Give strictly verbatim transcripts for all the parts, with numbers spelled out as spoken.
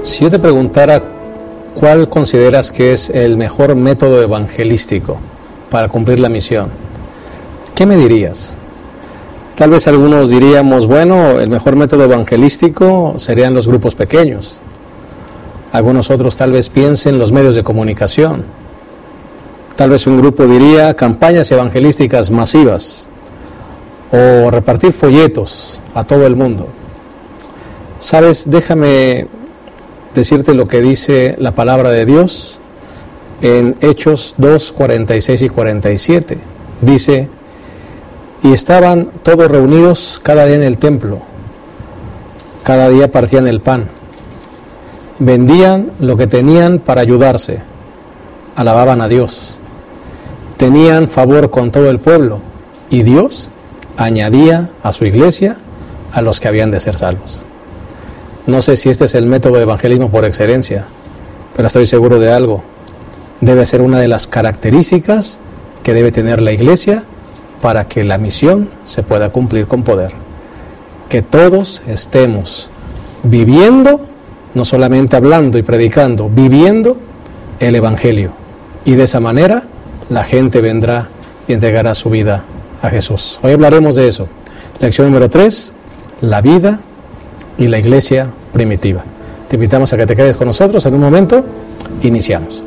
Si yo te preguntara cuál consideras que es el mejor método evangelístico para cumplir la misión, ¿qué me dirías? Tal vez algunos diríamos, bueno, el mejor método evangelístico serían los grupos pequeños. Algunos otros tal vez piensen los medios de comunicación. Tal vez un grupo diría campañas evangelísticas masivas o repartir folletos a todo el mundo. Sabes, déjame decirte lo que dice la palabra de Dios en Hechos dos, cuarenta y seis y cuarenta y siete. Dice: y estaban todos reunidos cada día en el templo, cada día partían el pan, vendían lo que tenían para ayudarse, alababan a Dios, tenían favor con todo el pueblo, y Dios añadía a su iglesia a los que habían de ser salvos. No sé si este es el método de evangelismo por excelencia, pero estoy seguro de algo: debe ser una de las características que debe tener la iglesia para que la misión se pueda cumplir con poder. Que todos estemos viviendo, no solamente hablando y predicando, viviendo el evangelio. Y de esa manera la gente vendrá y entregará su vida a Jesús. Hoy hablaremos de eso. Lección número tres, la vida y la iglesia primitiva. Te invitamos a que te quedes con nosotros. En un momento iniciamos.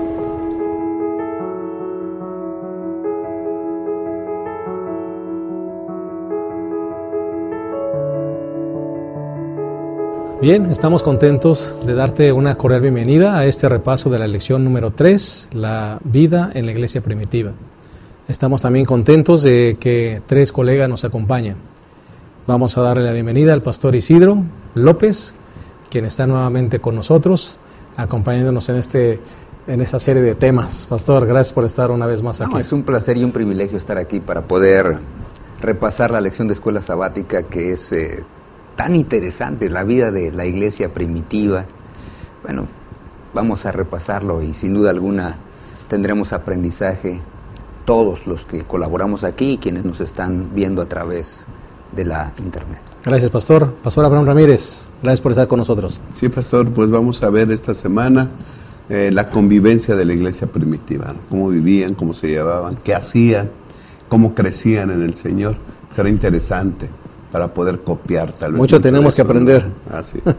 Bien, estamos contentos de darte una cordial bienvenida a este repaso de la lección número tres, la vida en la iglesia primitiva. Estamos también contentos de que tres colegas nos acompañen. Vamos a darle la bienvenida al pastor Isidro López, quien está nuevamente con nosotros, acompañándonos en este en esta serie de temas. Pastor, gracias por estar una vez más aquí. No, es un placer y un privilegio estar aquí para poder repasar la lección de escuela sabática, que es eh, tan interesante, la vida de la iglesia primitiva. Bueno, vamos a repasarlo y sin duda alguna tendremos aprendizaje todos los que colaboramos aquí y quienes nos están viendo a través de la internet. Gracias, pastor. Pastor Abraham Ramírez, gracias por estar con nosotros. Sí, pastor, pues vamos a ver esta semana eh, la convivencia de la iglesia primitiva, ¿no? Cómo vivían, cómo se llevaban, qué hacían, cómo crecían en el Señor. Será interesante para poder copiar tal vez. Mucho tenemos que aprender. ¿No? Así es.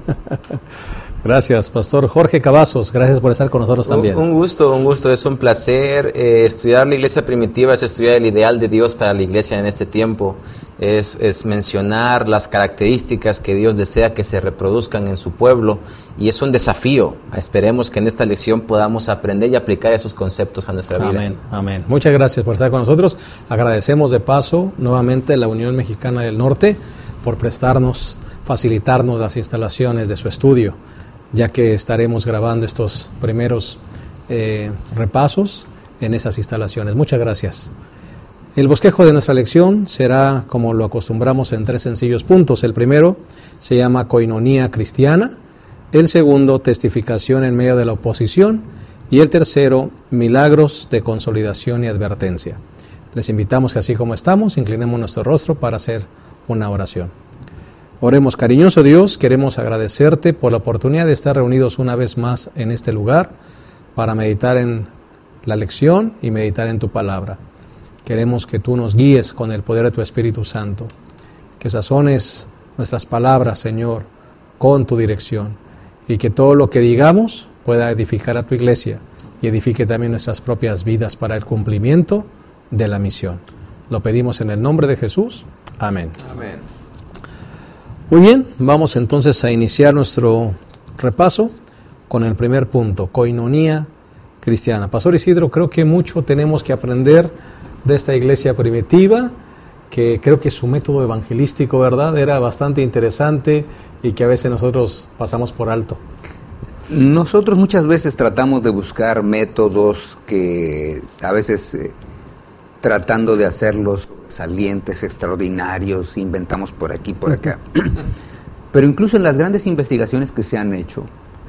Gracias, pastor Jorge Cavazos, gracias por estar con nosotros también. Un, un gusto, un gusto, es un placer. Eh, estudiar la iglesia primitiva es estudiar el ideal de Dios para la iglesia en este tiempo. Es, es mencionar las características que Dios desea que se reproduzcan en su pueblo, y es un desafío. Esperemos que en esta lección podamos aprender y aplicar esos conceptos a nuestra vida. Amén, amén. Muchas gracias por estar con nosotros. Agradecemos de paso nuevamente a la Unión Mexicana del Norte por prestarnos, facilitarnos las instalaciones de su estudio, ya que estaremos grabando estos primeros eh, repasos en esas instalaciones. Muchas gracias. El bosquejo de nuestra lección será, como lo acostumbramos, en tres sencillos puntos. El primero se llama coinonía cristiana, el segundo, testificación en medio de la oposición, y el tercero, milagros de consolidación y advertencia. Les invitamos que, así como estamos, inclinemos nuestro rostro para hacer una oración. Oremos. Cariñoso Dios, queremos agradecerte por la oportunidad de estar reunidos una vez más en este lugar para meditar en la lección y meditar en tu palabra. Queremos que tú nos guíes con el poder de tu Espíritu Santo, que sazones nuestras palabras, Señor, con tu dirección, y que todo lo que digamos pueda edificar a tu iglesia y edifique también nuestras propias vidas para el cumplimiento de la misión. Lo pedimos en el nombre de Jesús. Amén. Amén. Muy bien, vamos entonces a iniciar nuestro repaso con el primer punto, coinonía cristiana. Pastor Isidro, creo que mucho tenemos que aprender de esta iglesia primitiva, que creo que su método evangelístico, ¿verdad?, era bastante interesante y que a veces nosotros pasamos por alto. Nosotros muchas veces tratamos de buscar métodos que a veces eh, tratando de hacerlos salientes, extraordinarios, inventamos por aquí, por acá. Pero incluso en las grandes investigaciones que se han hecho,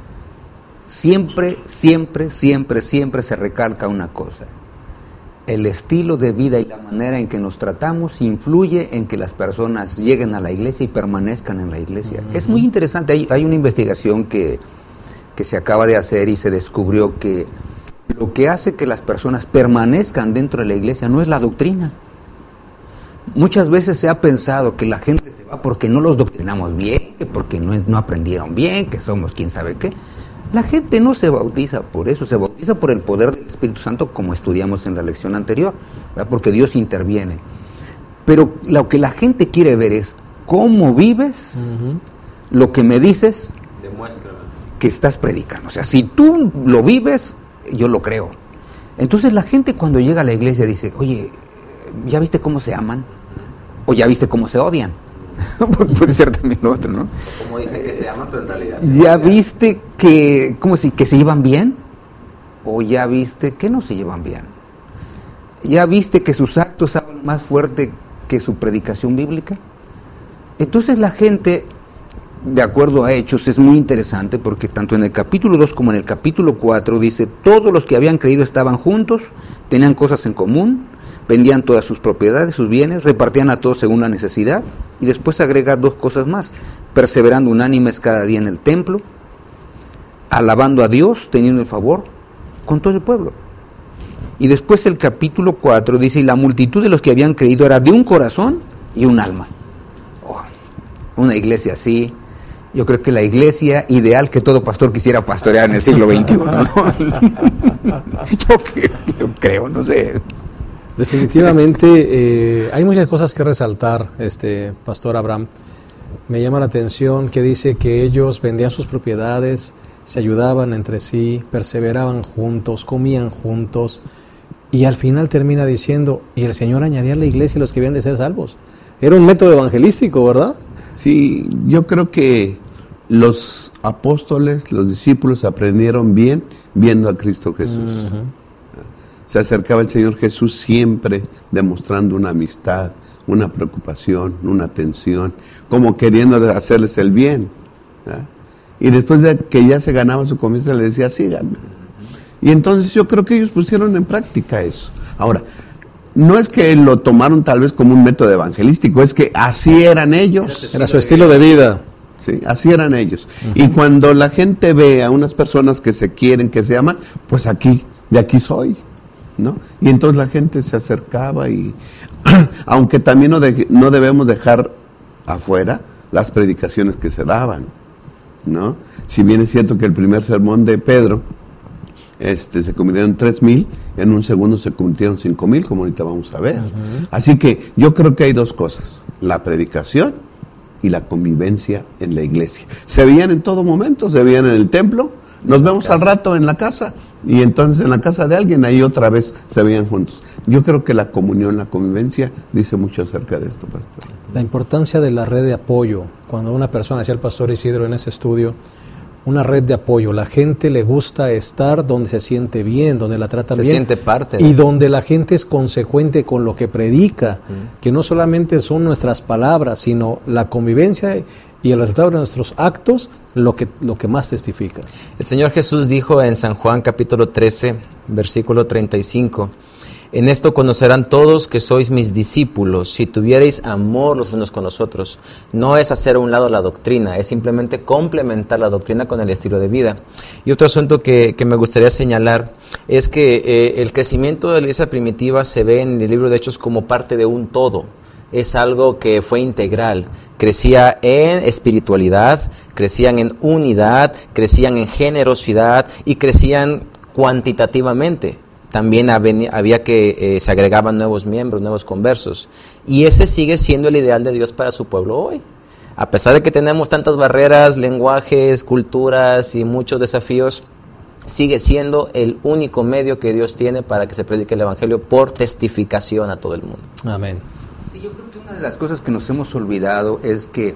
siempre, siempre, siempre, siempre se recalca una cosa: el estilo de vida y la manera en que nos tratamos influye en que las personas lleguen a la iglesia y permanezcan en la iglesia. Uh-huh. Es muy interesante. Hay, hay una investigación que que se acaba de hacer y se descubrió que lo que hace que las personas permanezcan dentro de la iglesia no es la doctrina. Muchas veces se ha pensado que la gente se va porque no los doctrinamos bien, que porque no, no aprendieron bien, que somos quién sabe qué. La gente no se bautiza por eso, se bautiza por el poder del Espíritu Santo, como estudiamos en la lección anterior, ¿verdad? Porque Dios interviene. Pero lo que la gente quiere ver es cómo vives, uh-huh. lo que me dices, demuéstrame que estás predicando. O sea, si tú lo vives, yo lo creo. Entonces la gente cuando llega a la iglesia dice, oye, ¿ya viste cómo se aman? ¿O ya viste cómo se odian? Puede ser también lo otro, ¿no? Como dicen que se aman, pero en realidad ¿Ya viste que, como si, que se llevan bien? ¿O ya viste que no se llevan bien? ¿Ya viste que sus actos hablan más fuerte que su predicación bíblica? Entonces la gente, de acuerdo a Hechos, es muy interesante porque tanto en el capítulo dos como en el capítulo cuatro dice, todos los que habían creído estaban juntos, tenían cosas en común, vendían todas sus propiedades, sus bienes, repartían a todos según la necesidad, y después agrega dos cosas más, perseverando unánimes cada día en el templo, alabando a Dios, teniendo el favor con todo el pueblo. Y después el capítulo cuatro dice, y la multitud de los que habían creído era de un corazón y un alma. Oh, una iglesia así, yo creo que la iglesia ideal que todo pastor quisiera pastorear en el siglo veintiuno, ¿no? yo, creo, yo creo, no sé. Definitivamente eh, hay muchas cosas que resaltar, este Pastor Abraham. Me llama la atención que dice que ellos vendían sus propiedades, se ayudaban entre sí, perseveraban juntos, comían juntos, y al final termina diciendo, y el Señor añadía a la iglesia los que habían de ser salvos. Era un método evangelístico, ¿verdad? Sí, yo creo que los apóstoles, los discípulos aprendieron bien viendo a Cristo Jesús. Uh-huh. Se acercaba el Señor Jesús siempre demostrando una amistad, una preocupación, una atención, como queriendo hacerles el bien, ¿verdad? Y después de que ya se ganaba su comida, le decía, síganme. Y entonces yo creo que ellos pusieron en práctica eso. Ahora, no es que lo tomaron tal vez como un método evangelístico, es que así eran ellos. Era su estilo de vida. Sí, así eran ellos. Uh-huh. Y cuando la gente ve a unas personas que se quieren, que se aman, pues aquí, de aquí soy, ¿no? Y entonces la gente se acercaba y, aunque también no, de, no debemos dejar afuera las predicaciones que se daban, ¿no? Si bien es cierto que el primer sermón de Pedro este, se convirtieron tres mil, en un segundo se convirtieron cinco mil, como ahorita vamos a ver. Uh-huh. Así que yo creo que hay dos cosas, la predicación y la convivencia en la iglesia. Se veían en todo momento, se veían en el templo, nos vemos al rato en la casa, y entonces en la casa de alguien, ahí otra vez se veían juntos. Yo creo que la comunión, la convivencia, dice mucho acerca de esto, pastor. La importancia de la red de apoyo. Cuando una persona, decía el pastor Isidro en ese estudio, una red de apoyo. La gente le gusta estar donde se siente bien, donde la tratan se bien. Se siente parte. Y donde la gente es consecuente con lo que predica, uh-huh. que no solamente son nuestras palabras, sino la convivencia y el resultado de nuestros actos, lo que, lo que más testifica. El Señor Jesús dijo en San Juan capítulo trece, versículo treinta y cinco, en esto conocerán todos que sois mis discípulos, si tuvierais amor los unos con los otros. No es hacer a un lado la doctrina, es simplemente complementar la doctrina con el estilo de vida. Y otro asunto que, que me gustaría señalar es que eh, el crecimiento de la iglesia primitiva se ve en el libro de Hechos como parte de un todo. Es algo que fue integral, crecía en espiritualidad, crecían en unidad, crecían en generosidad y crecían cuantitativamente. También había que, eh, se agregaban nuevos miembros, nuevos conversos. Y ese sigue siendo el ideal de Dios para su pueblo hoy. A pesar de que tenemos tantas barreras, lenguajes, culturas y muchos desafíos, sigue siendo el único medio que Dios tiene para que se predique el Evangelio por testificación a todo el mundo. Amén. Sí, yo creo que una de las cosas que nos hemos olvidado es que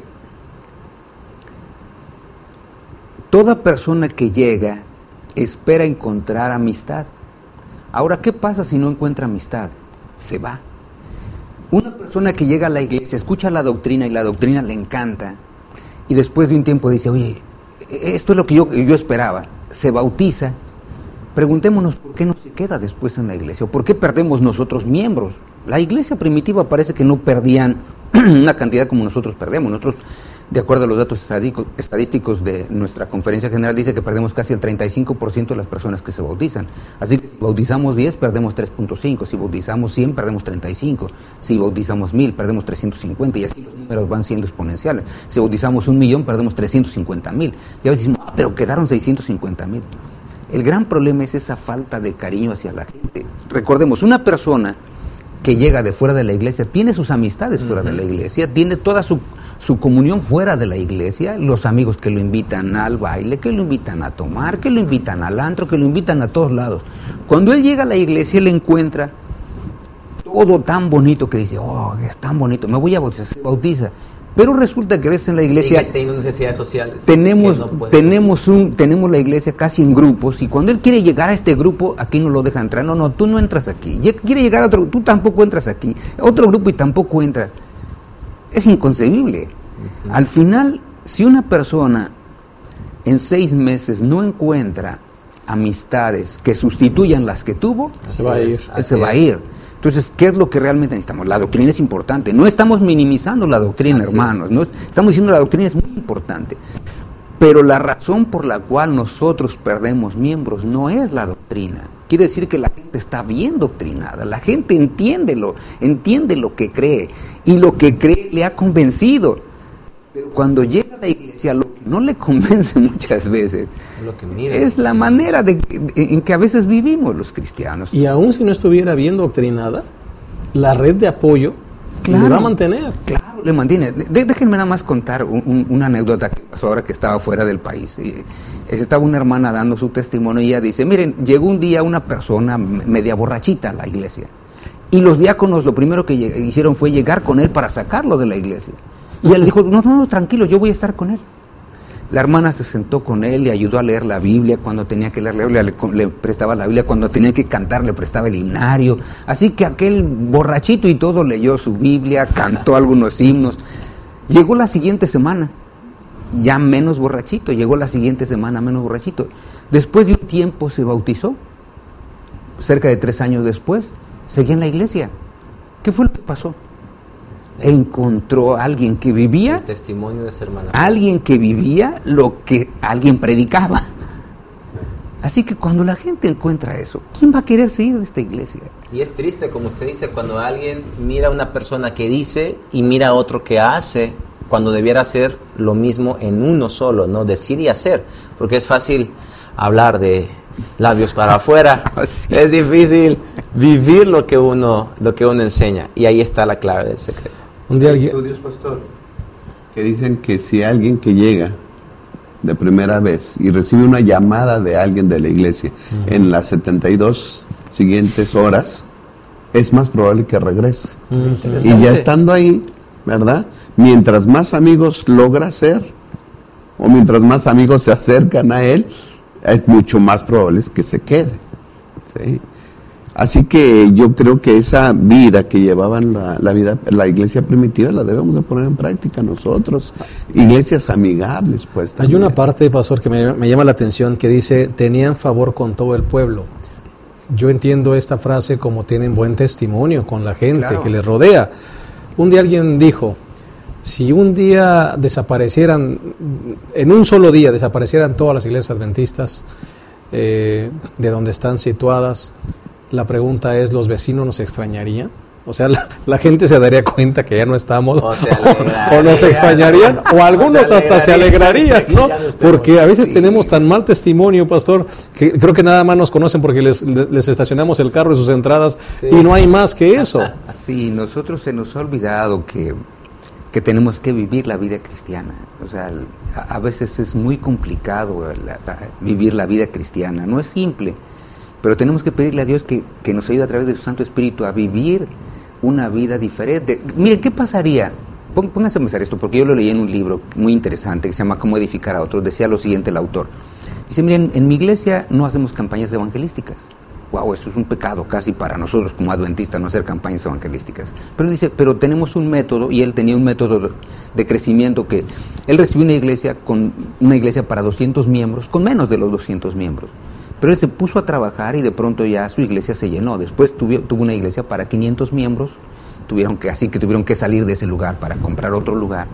toda persona que llega espera encontrar amistad. Ahora, ¿qué pasa si no encuentra amistad? Se va. Una persona que llega a la iglesia, escucha la doctrina y la doctrina le encanta, y después de un tiempo dice, oye, esto es lo que yo, yo esperaba, se bautiza. Preguntémonos por qué no se queda después en la iglesia, o por qué perdemos nosotros miembros. La iglesia primitiva parece que no perdían una cantidad como nosotros perdemos. Nosotros de acuerdo a los datos estadísticos de nuestra conferencia general, dice que perdemos casi el treinta y cinco por ciento de las personas que se bautizan. Así que si bautizamos diez, perdemos tres punto cinco, si bautizamos cien, perdemos treinta y cinco, si bautizamos mil, perdemos trescientos cincuenta, y así los números van siendo exponenciales. Si bautizamos un millón, perdemos trescientos cincuenta mil. Y a veces decimos, ah, pero quedaron seiscientos cincuenta mil. El gran problema es esa falta de cariño hacia la gente. Recordemos, una persona que llega de fuera de la iglesia tiene sus amistades fuera uh-huh. de la iglesia, tiene toda su su comunión fuera de la iglesia, los amigos que lo invitan al baile, que lo invitan a tomar, que lo invitan al antro, que lo invitan a todos lados. Cuando él llega a la iglesia, él encuentra todo tan bonito que dice, oh, es tan bonito, me voy a bautizar, se bautiza. Pero resulta que ves en la iglesia, sí, teniendo necesidades sociales, tenemos, no tenemos, un, tenemos la iglesia casi en grupos, y cuando él quiere llegar a este grupo, aquí no lo deja entrar. No, no, tú no entras aquí. Quiere llegar a otro, tú tampoco entras aquí. Otro grupo y tampoco entras. Es inconcebible. Uh-huh. Al final, si una persona en seis meses no encuentra amistades que sustituyan las que tuvo, se va a ir. Él se va a ir. Entonces, ¿qué es lo que realmente necesitamos? La doctrina es importante. No estamos minimizando la doctrina, así hermanos. No, estamos diciendo que la doctrina es muy importante. Pero la razón por la cual nosotros perdemos miembros no es la doctrina. Quiere decir que la gente está bien doctrinada, la gente entiende lo, entiende lo que cree, y lo que cree le ha convencido. Pero cuando llega a la iglesia, lo que no le convence muchas veces lo que mide. es la manera de, de, en que a veces vivimos los cristianos. Y aún si no estuviera bien doctrinada, la red de apoyo claro, le va a mantener. Claro, le mantiene. De, déjenme nada más contar un, un, una anécdota que pasó ahora que estaba fuera del país. Y, estaba una hermana dando su testimonio y ella dice, miren, llegó un día una persona media borrachita a la iglesia, y los diáconos lo primero que hicieron fue llegar con él para sacarlo de la iglesia. Y él dijo, no, no, no, tranquilo, yo voy a estar con él. La hermana se sentó con él, le ayudó a leer la Biblia cuando tenía que leer, le, le, le prestaba la Biblia cuando tenía que cantar, le prestaba el himnario. Así que aquel borrachito y todo leyó su Biblia, cantó algunos himnos. Llegó la siguiente semana, ya menos borrachito, llegó la siguiente semana menos borrachito. Después de un tiempo se bautizó, cerca de tres años después, seguía en la iglesia. ¿Qué fue lo que pasó? Encontró a alguien que vivía, el testimonio de esa hermana, alguien que vivía lo que alguien predicaba. Así que cuando la gente encuentra eso, ¿quién va a querer seguir de esta iglesia? Y es triste, como usted dice, cuando alguien mira a una persona que dice y mira a otro que hace, cuando debiera hacer lo mismo en uno solo, ¿no? Decir y hacer, porque es fácil hablar de labios para afuera, sí. Es difícil vivir lo que uno lo que uno enseña, y ahí está la clave del secreto. Un día alguien... estudios, pastor, que dicen que si alguien que llega de primera vez y recibe una llamada de alguien de la iglesia uh-huh. en las setenta y dos siguientes horas, es más probable que regrese. Uh-huh. Y ya estando ahí, ¿verdad? Mientras más amigos logra hacer, o mientras más amigos se acercan a él, es mucho más probable que se quede. ¿Sí? Así que yo creo que esa vida que llevaban la, la vida, la iglesia primitiva, la debemos de poner en práctica nosotros. Iglesias amigables, pues. También. Hay una parte, pastor, que me, me llama la atención, que dice, tenían favor con todo el pueblo. Yo entiendo esta frase como tienen buen testimonio con la gente claro. que les rodea. Un día alguien dijo, si un día desaparecieran, en un solo día desaparecieran todas las iglesias adventistas eh, de donde están situadas, la pregunta es, ¿los vecinos nos extrañarían? O sea, la, la gente se daría cuenta que ya no estamos, o, o, o nos extrañarían, o algunos o hasta se alegrarían, ¿no? No porque a veces sí. tenemos tan mal testimonio, pastor, que creo que nada más nos conocen porque les, les estacionamos el carro en sus entradas sí. y no hay más que eso. Sí, nosotros se nos ha olvidado que, que tenemos que vivir la vida cristiana. O sea, a, a veces es muy complicado la, la, vivir la vida cristiana, no es simple. Pero tenemos que pedirle a Dios que, que nos ayude a través de su Santo Espíritu a vivir una vida diferente. Miren, ¿qué pasaría? Pónganse a pensar esto, porque yo lo leí en un libro muy interesante que se llama Cómo edificar a otros. Decía lo siguiente el autor. Dice, miren, en mi iglesia no hacemos campañas evangelísticas. Wow, eso es un pecado casi para nosotros como adventistas, no hacer campañas evangelísticas. Pero dice, pero tenemos un método, y él tenía un método de crecimiento que él recibió una iglesia con una iglesia para doscientos miembros, con menos de los doscientos miembros. Pero él se puso a trabajar y de pronto ya su iglesia se llenó. Después tuvo, tuvo una iglesia para quinientos miembros, tuvieron que, así que tuvieron que salir de ese lugar para comprar otro lugar.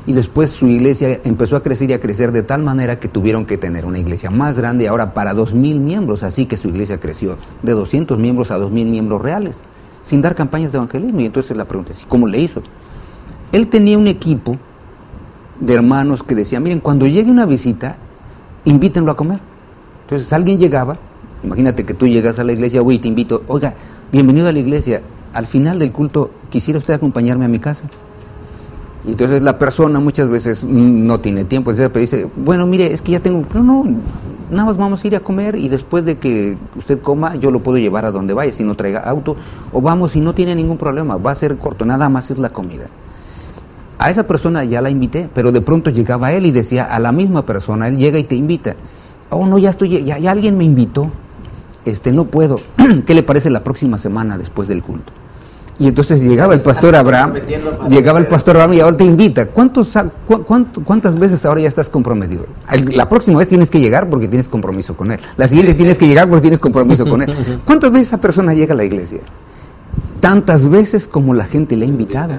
y después su iglesia empezó a crecer y a crecer de tal manera que tuvieron que tener una iglesia más grande ahora para dos mil miembros, así que su iglesia creció de doscientos miembros a dos mil miembros reales, sin dar campañas de evangelismo. Y entonces la pregunta es, ¿cómo le hizo? Él tenía un equipo de hermanos que decían, miren, cuando llegue una visita, invítenlo a comer. Entonces alguien llegaba, imagínate que tú llegas a la iglesia, oye, te invito, oiga, bienvenido a la iglesia, al final del culto, ¿quisiera usted acompañarme a mi casa? Y entonces la persona muchas veces no tiene tiempo, pero dice, bueno, mire, es que ya tengo, no, no, nada más vamos a ir a comer y después de que usted coma, yo lo puedo llevar a donde vaya, si no traiga auto, o vamos, si no tiene ningún problema, va a ser corto, nada más es la comida. A esa persona ya la invité, pero de pronto llegaba él y decía a la misma persona, él llega y te invita, oh no, ya estoy, ya, ya alguien me invitó, este, no puedo, ¿qué le parece la próxima semana después del culto? Y entonces llegaba el pastor Abraham, llegaba el pastor Abraham y ahora te invita. ¿Cuántos, cu cuánto, ¿Cuántas veces ahora ya estás comprometido? La próxima vez tienes que llegar porque tienes compromiso con él. La siguiente tienes que llegar porque tienes compromiso con él. ¿Cuántas veces esa persona llega a la iglesia? Tantas veces como la gente le ha invitado.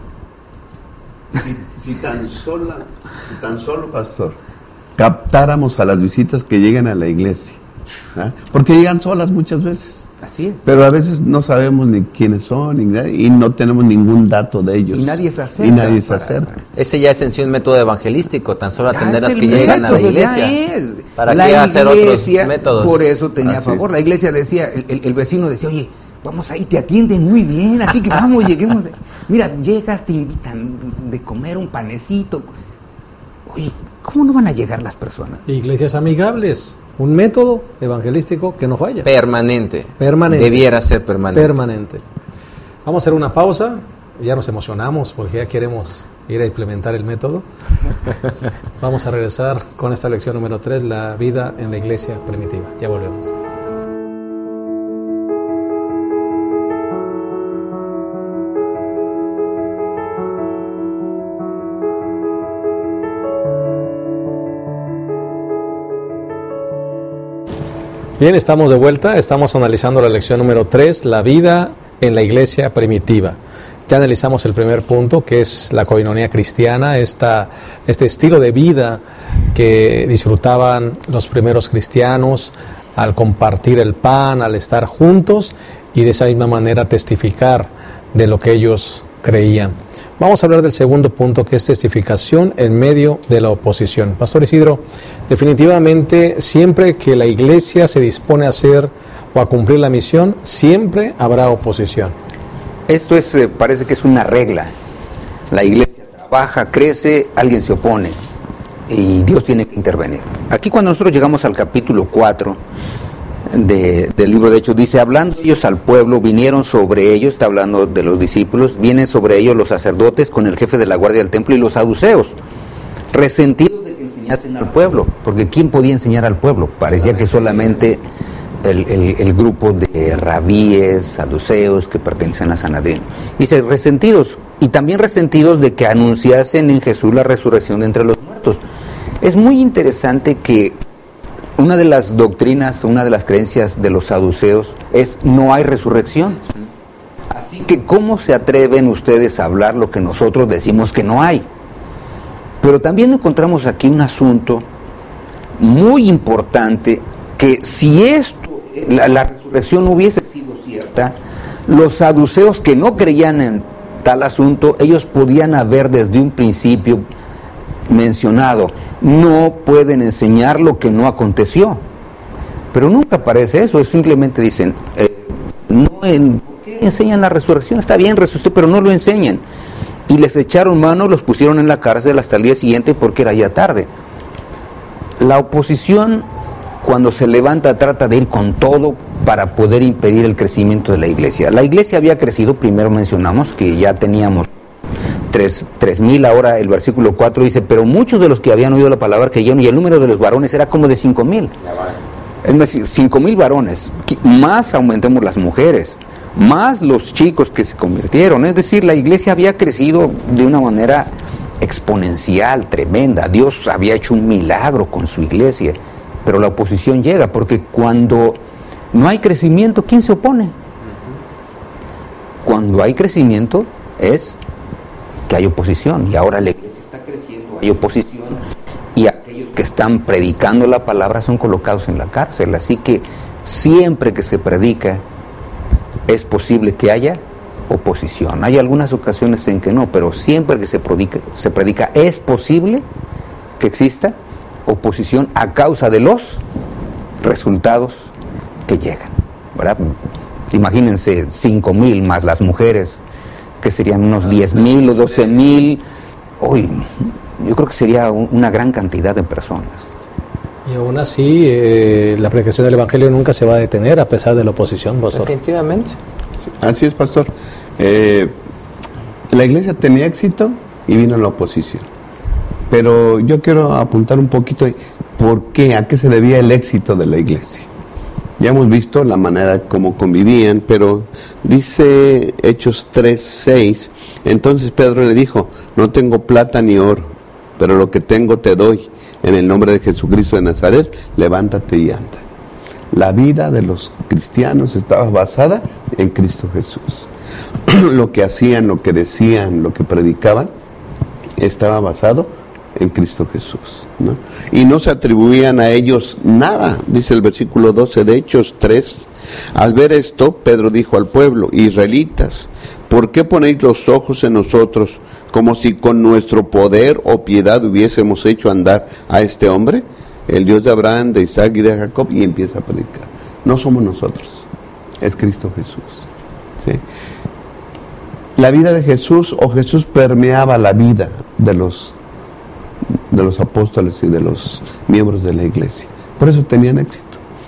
Si, si tan sola, si tan solo, pastor, captáramos a las visitas que llegan a la iglesia, ¿eh? Porque llegan solas muchas veces. Así es. Pero a veces no sabemos ni quiénes son ni nada, y no tenemos ningún dato de ellos. Y nadie se acerca. Y nadie se acerca. Ese ya es en sí un método evangelístico, tan solo Ya atender a las es que el llegan a la método, iglesia. ya es. ¿Para La qué hacer otros iglesia, métodos? Por eso tenía Así favor. es. La iglesia decía, el, el, el vecino decía, oye, vamos ahí, te atienden muy bien, así que vamos, lleguemos. Mira, llegas, te invitan de comer un panecito. Oye, ¿cómo no van a llegar las personas? Iglesias amigables, un método evangelístico que no falla. Permanente. Permanente. Debiera ser permanente. Permanente. Vamos a hacer una pausa. Ya nos emocionamos porque ya queremos ir a implementar el método. Vamos a regresar con esta lección número tres, la vida en la iglesia primitiva. Ya volvemos. Bien, estamos de vuelta, estamos analizando la lección número tres, la vida en la iglesia primitiva. Ya analizamos el primer punto, que es la coinonía cristiana, esta, este estilo de vida que disfrutaban los primeros cristianos al compartir el pan, al estar juntos y de esa misma manera testificar de lo que ellos creían. Vamos a hablar del segundo punto, que es testificación en medio de la oposición. Pastor Isidro, definitivamente siempre que la iglesia se dispone a hacer o a cumplir la misión, siempre habrá oposición. Esto es, eh, parece que es una regla. La iglesia trabaja, crece, alguien se opone y Dios tiene que intervenir. Aquí cuando nosotros llegamos al capítulo cuatro de, del libro de Hechos, dice, hablando ellos al pueblo, vinieron sobre ellos, está hablando de los discípulos, vienen sobre ellos los sacerdotes con el jefe de la guardia del templo y los saduceos, resentidos de que enseñasen al pueblo, porque ¿quién podía enseñar al pueblo? Parecía que solamente el, el, el grupo de rabíes, saduceos que pertenecen a Sanedrín. Dice, resentidos, y también resentidos de que anunciasen en Jesús la resurrección de entre los muertos. Es muy interesante que una de las doctrinas, una de las creencias de los saduceos es no hay resurrección. Así que ¿cómo se atreven ustedes a hablar lo que nosotros decimos que no hay? Pero también encontramos aquí un asunto muy importante, que si esto, la, la resurrección hubiese sido cierta, los saduceos que no creían en tal asunto, ellos podían haber desde un principio mencionado, no pueden enseñar lo que no aconteció. Pero nunca aparece eso, simplemente dicen, eh, no, en, ¿por qué enseñan la resurrección? Está bien, resucitó, pero no lo enseñan. Y les echaron mano, los pusieron en la cárcel hasta el día siguiente porque era ya tarde. La oposición, cuando se levanta, trata de ir con todo para poder impedir el crecimiento de la iglesia. La iglesia había crecido, primero mencionamos que ya teníamos tres mil, ahora el versículo cuatro dice, pero muchos de los que habían oído la palabra creyeron, y el número de los varones era como de cinco mil. Es decir, cinco mil varones, más aumentemos las mujeres, más los chicos que se convirtieron. Es decir, la iglesia había crecido de una manera exponencial, tremenda. Dios había hecho un milagro con su iglesia, pero la oposición llega, porque cuando no hay crecimiento, ¿quién se opone? Cuando hay crecimiento es que hay oposición, y ahora la iglesia está creciendo. hay oposición, y aquellos que están predicando la palabra son colocados en la cárcel. Así que siempre que se predica es posible que haya oposición. Hay algunas ocasiones en que no, pero siempre que se predica, se predica es posible que exista oposición a causa de los resultados que llegan, ¿verdad? Imagínense cinco mil más las mujeres, que serían unos diez mil o doce mil. Hoy yo creo que sería un, una gran cantidad de personas. Y aún así, eh, la predicación del Evangelio nunca se va a detener a pesar de la oposición, pastor. Definitivamente. Sí, así es, pastor. Eh, la iglesia tenía éxito y vino la oposición. Pero yo quiero apuntar un poquito por qué, a qué se debía el éxito de la iglesia. Ya hemos visto la manera como convivían, pero dice Hechos tres seis, entonces Pedro le dijo, no tengo plata ni oro, pero lo que tengo te doy, en el nombre de Jesucristo de Nazaret, levántate y anda. La vida de los cristianos estaba basada en Cristo Jesús. Lo que hacían, lo que decían, lo que predicaban, estaba basado en Cristo Jesús, ¿no? Y no se atribuían a ellos nada, dice el versículo doce de Hechos tres. Al ver esto, Pedro dijo al pueblo, israelitas, ¿por qué ponéis los ojos en nosotros como si con nuestro poder o piedad hubiésemos hecho andar a este hombre? El Dios de Abraham, de Isaac y de Jacob, y empieza a predicar. No somos nosotros, es Cristo Jesús, ¿sí? La vida de Jesús, o Jesús permeaba la vida de los de los apóstoles y de los miembros de la iglesia. Por eso tenían éxito.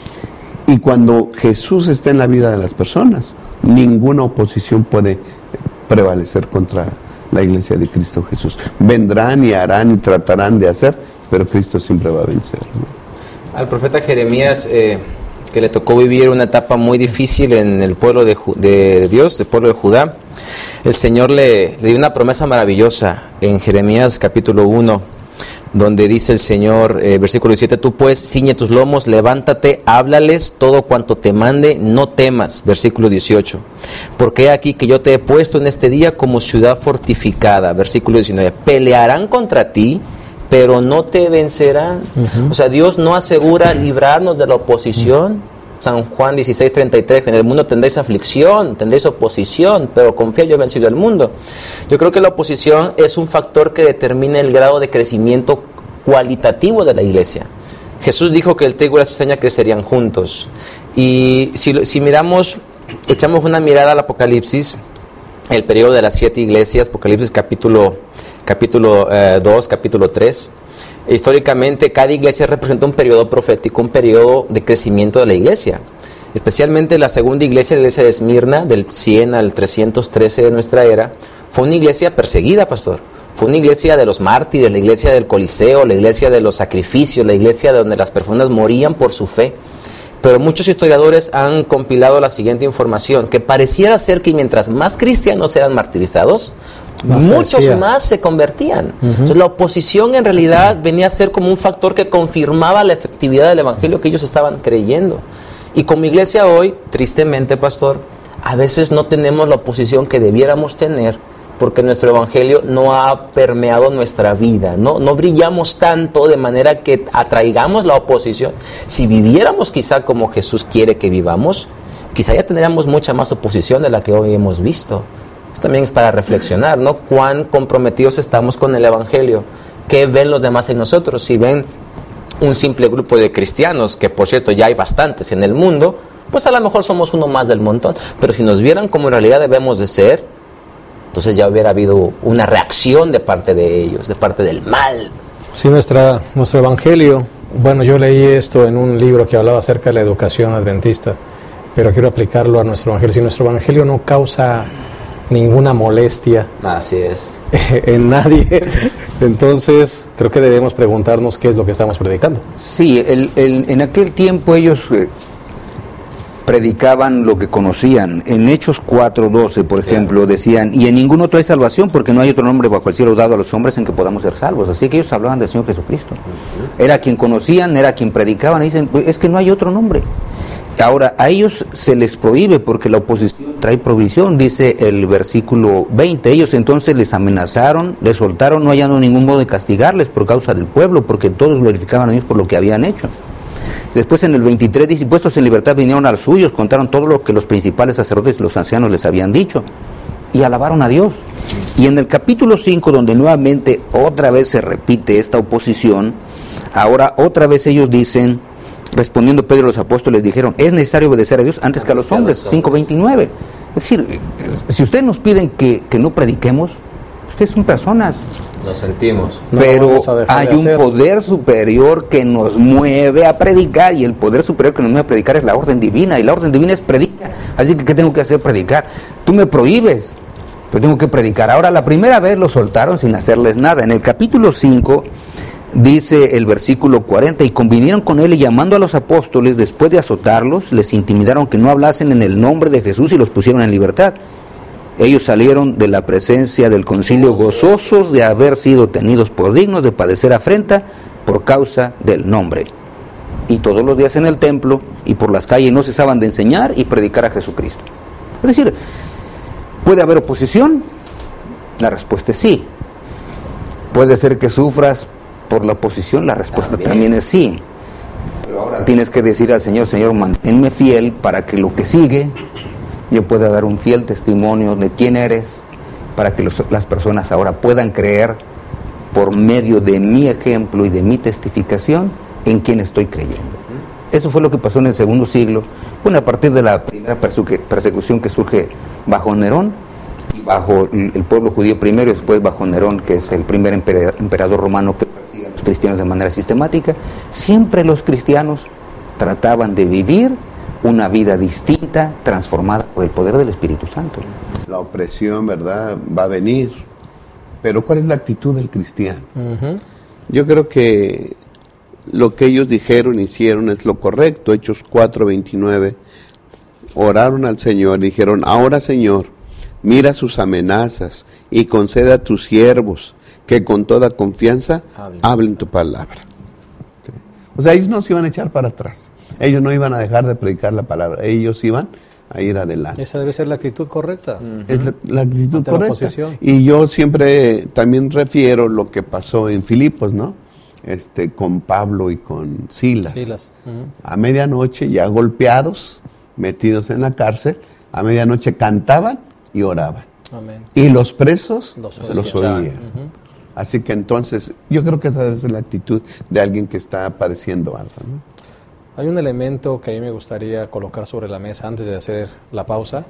Y cuando Jesús está en la vida de las personas, ninguna oposición puede prevalecer contra la iglesia de Cristo Jesús. Vendrán y harán y tratarán de hacer, pero Cristo siempre va a vencer, ¿no? Al profeta Jeremías, eh, que le tocó vivir una etapa muy difícil en el pueblo de, de Dios, del pueblo de Judá, el Señor le, le dio una promesa maravillosa en Jeremías capítulo uno, donde dice el Señor, eh, versículo diecisiete, tú pues ciñe tus lomos, levántate, háblales todo cuanto te mande, no temas. Versículo dieciocho, porque he aquí que yo te he puesto en este día como ciudad fortificada. Versículo diecinueve, pelearán contra ti, pero no te vencerán. Uh-huh. O sea, Dios no asegura librarnos de la oposición. Uh-huh. San Juan dieciséis treinta y tres, en el mundo tendréis aflicción, tendréis oposición, pero confía, yo he vencido el mundo. Yo creo que la oposición es un factor que determina el grado de crecimiento cualitativo de la iglesia. Jesús dijo que el trigo y la cizaña crecerían juntos. Y si, si miramos, echamos una mirada al Apocalipsis, el periodo de las siete iglesias, Apocalipsis capítulo, capítulo eh, dos, capítulo tres, históricamente cada iglesia representa un periodo profético, un periodo de crecimiento de la iglesia. Especialmente la segunda iglesia, la iglesia de Esmirna, del cien al trescientos trece de nuestra era, fue una iglesia perseguida, pastor. Fue una iglesia de los mártires, la iglesia del Coliseo, la iglesia de los sacrificios, la iglesia donde las personas morían por su fe. Pero muchos historiadores han compilado la siguiente información, que pareciera ser que mientras más cristianos eran martirizados, más muchos decía. más se convertían. Uh-huh. Entonces la oposición en realidad venía a ser como un factor que confirmaba la efectividad del evangelio que ellos estaban creyendo. Y como iglesia hoy, tristemente, pastor, a veces no tenemos la oposición que debiéramos tener, porque nuestro evangelio no ha permeado nuestra vida, no, no brillamos tanto de manera que atraigamos la oposición. Si viviéramos quizá como Jesús quiere que vivamos, quizá ya tendríamos mucha más oposición de la que hoy hemos visto. Esto también es para reflexionar, ¿no? Cuán comprometidos estamos con el evangelio. ¿Qué ven los demás en nosotros? Si ven un simple grupo de cristianos, que por cierto ya hay bastantes en el mundo, pues a lo mejor somos uno más del montón. Pero si nos vieran como en realidad debemos de ser, entonces ya hubiera habido una reacción de parte de ellos, de parte del mal. Sí, nuestra, nuestro evangelio, bueno, yo leí esto en un libro que hablaba acerca de la educación adventista, pero quiero aplicarlo a nuestro evangelio. Si nuestro evangelio no causa ninguna molestia, así es, en nadie, entonces creo que debemos preguntarnos qué es lo que estamos predicando. Sí, el, el, en aquel tiempo ellos eh, predicaban lo que conocían. En Hechos cuatro doce, por ejemplo, decían, y en ningún otro hay salvación, porque no hay otro nombre bajo el cielo dado a los hombres en que podamos ser salvos. Así que ellos hablaban del Señor Jesucristo. Era quien conocían, era quien predicaban, y dicen, pues es que no hay otro nombre. Ahora, a ellos se les prohíbe porque la oposición trae provisión, dice el versículo veinte. Ellos entonces les amenazaron, les soltaron, no hallando ningún modo de castigarles por causa del pueblo, porque todos glorificaban a Dios por lo que habían hecho. Después en el veintitrés dice, puestos en libertad vinieron a los suyos, contaron todo lo que los principales sacerdotes y los ancianos les habían dicho, y alabaron a Dios. Y en el capítulo cinco, donde nuevamente otra vez se repite esta oposición, ahora otra vez ellos dicen, respondiendo Pedro y los apóstoles dijeron, es necesario obedecer a Dios antes que a los hombres, cinco veintinueve. Es decir, si ustedes nos piden que, que no prediquemos, ustedes son personas. Lo sentimos. Pero no hay un hacer. poder superior que nos mueve a predicar, y el poder superior que nos mueve a predicar es la orden divina, y la orden divina es predicar. Así que, ¿qué tengo que hacer? Predicar. Tú me prohíbes, pero tengo que predicar. Ahora, la primera vez lo soltaron sin hacerles nada. En el capítulo cinco dice el versículo cuarenta, y convinieron con él y llamando a los apóstoles, después de azotarlos, les intimidaron que no hablasen en el nombre de Jesús y los pusieron en libertad. Ellos salieron de la presencia del concilio gozosos de haber sido tenidos por dignos de padecer afrenta por causa del nombre. Y todos los días en el templo y por las calles no cesaban de enseñar y predicar a Jesucristo. Es decir, ¿puede haber oposición? La respuesta es sí. ¿Puede ser que sufras por la oposición? La respuesta también, también es sí. Pero ahora tienes que decir al Señor, Señor, manténme fiel para que lo que sigue yo pueda dar un fiel testimonio de quién eres, para que los, las personas ahora puedan creer por medio de mi ejemplo y de mi testificación en quién estoy creyendo. Eso fue lo que pasó en el segundo siglo, bueno, a partir de la primera persecución que surge bajo Nerón, y bajo el pueblo judío primero, y después bajo Nerón, que es el primer emperador romano que persigue a los cristianos de manera sistemática. Siempre los cristianos trataban de vivir una vida distinta, transformada por el poder del Espíritu Santo. La opresión, ¿verdad?, va a venir. Pero ¿cuál es la actitud del cristiano? Uh-huh. Yo creo que lo que ellos dijeron, hicieron, es lo correcto. Hechos cuatro veintinueve, oraron al Señor, dijeron, ahora Señor, mira sus amenazas y concede a tus siervos que con toda confianza hablen, hablen tu palabra. ¿Sí? O sea, ellos no se iban a echar para atrás. Ellos no iban a dejar de predicar la palabra, ellos iban a ir adelante. Esa debe ser la actitud correcta. Uh-huh. Es la, la actitud ante correcta. La y yo siempre también refiero lo que pasó en Filipos, ¿no? Este, con Pablo y con Silas. Silas. Uh-huh. A medianoche, ya golpeados, metidos en la cárcel, a medianoche cantaban y oraban. Amén. Y los presos los, los oían. Uh-huh. Así que entonces, yo creo que esa debe ser la actitud de alguien que está padeciendo algo, ¿no? Hay un elemento que a mí me gustaría colocar sobre la mesa antes de hacer la pausa,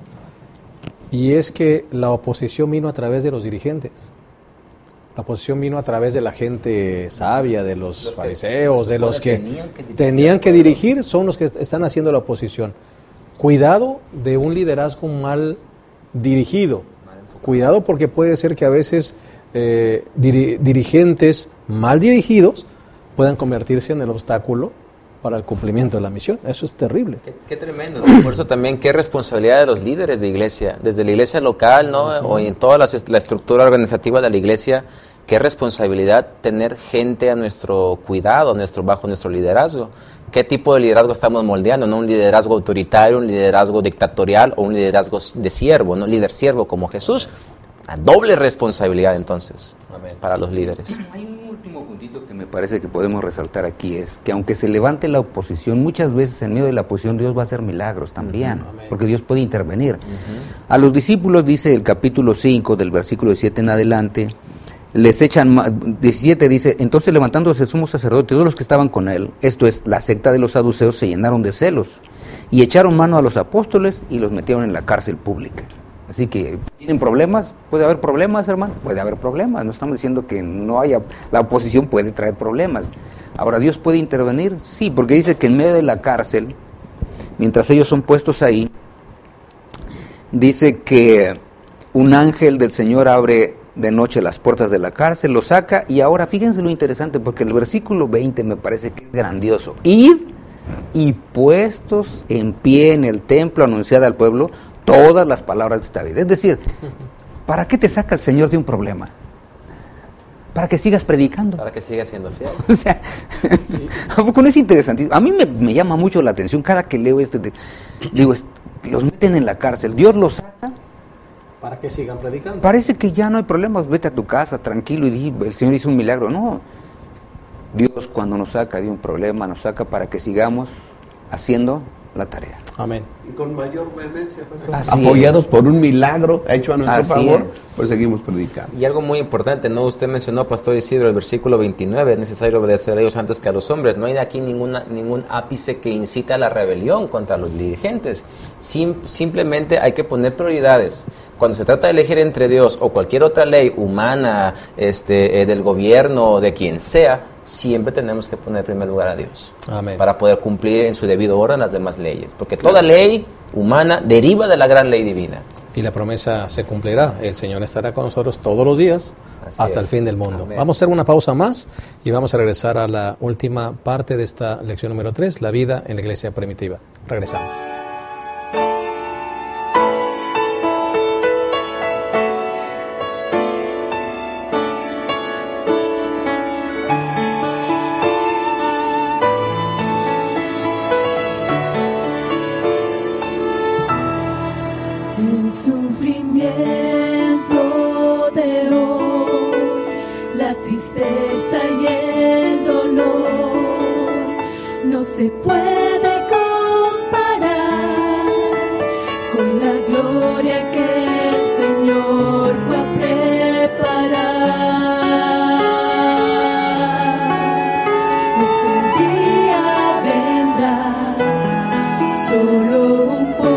y es que la oposición vino a través de los dirigentes. La oposición vino a través de la gente sabia, de los, los fariseos, de los que tenían que, tenían que dirigir, son los que están haciendo la oposición. Cuidado de un liderazgo mal dirigido. Cuidado porque puede ser que a veces eh, diri- dirigentes mal dirigidos puedan convertirse en el obstáculo para el cumplimiento de la misión. Eso es terrible. Qué, qué tremendo, ¿no? Por eso también qué responsabilidad de los líderes de iglesia, desde la iglesia local, ¿no? Uh-huh. O en toda la, la estructura organizativa de la iglesia, qué responsabilidad tener gente a nuestro cuidado, a nuestro, bajo nuestro liderazgo. ¿Qué tipo de liderazgo estamos moldeando? ¿No? Un liderazgo autoritario, un liderazgo dictatorial o un liderazgo de siervo, ¿no? Líder siervo como Jesús. A doble responsabilidad entonces. Amén. Para los líderes. Hay un último puntito que me parece que podemos resaltar aquí, es que aunque se levante la oposición, muchas veces en medio de la oposición Dios va a hacer milagros también, uh-huh. porque Dios puede intervenir. Uh-huh. A los discípulos, dice el capítulo cinco, del versículo diecisiete en adelante, les echan, diecisiete dice, entonces levantándose el sumo sacerdote, todos los que estaban con él, esto es, la secta de los saduceos, se llenaron de celos, y echaron mano a los apóstoles y los metieron en la cárcel pública. Así que, ¿tienen problemas? ¿Puede haber problemas, hermano? Puede haber problemas. No estamos diciendo que no haya... La oposición puede traer problemas. Ahora, ¿Dios puede intervenir? Sí, porque dice que en medio de la cárcel, mientras ellos son puestos ahí, dice que un ángel del Señor abre de noche las puertas de la cárcel, lo saca, y ahora fíjense lo interesante, porque el versículo veinte me parece que es grandioso. Id y puestos en pie en el templo, anunciad al pueblo todas las palabras de esta vida. Es decir, ¿para qué te saca el Señor de un problema? Para que sigas predicando. Para que sigas siendo fiel. O sea, ¿a poco no es interesantísimo? A mí me, me llama mucho la atención cada que leo este, de, digo, es, los meten en la cárcel, Dios los saca. Para que sigan predicando. Parece que ya no hay problemas, vete a tu casa tranquilo y di, el Señor hizo un milagro. No, Dios cuando nos saca de un problema, nos saca para que sigamos haciendo la tarea. Amén. Y con mayor vehemencia, pastor. Así Apoyados es. por un milagro hecho a nuestro Así favor, es. pues seguimos predicando. Y algo muy importante, ¿no? Usted mencionó, Pastor Isidro, el versículo veintinueve, es necesario obedecer a ellos antes que a los hombres. No hay de aquí ninguna, ningún ápice que incita a la rebelión contra los dirigentes. Sim, simplemente hay que poner prioridades. Cuando se trata de elegir entre Dios o cualquier otra ley humana, este, eh, del gobierno, de quien sea, siempre tenemos que poner en primer lugar a Dios. Amén. Para poder cumplir en su debido orden las demás leyes. Porque toda ley humana deriva de la gran ley divina. Y la promesa se cumplirá. El Señor estará con nosotros todos los días Así hasta es. el fin del mundo. Amén. Vamos a hacer una pausa más y vamos a regresar a la última parte de esta lección número tres, la vida en la iglesia primitiva. Regresamos. El sufrimiento de hoy, la tristeza y el dolor, no se puede comparar con la gloria que el Señor fue a preparar. Ese día vendrá, solo un poco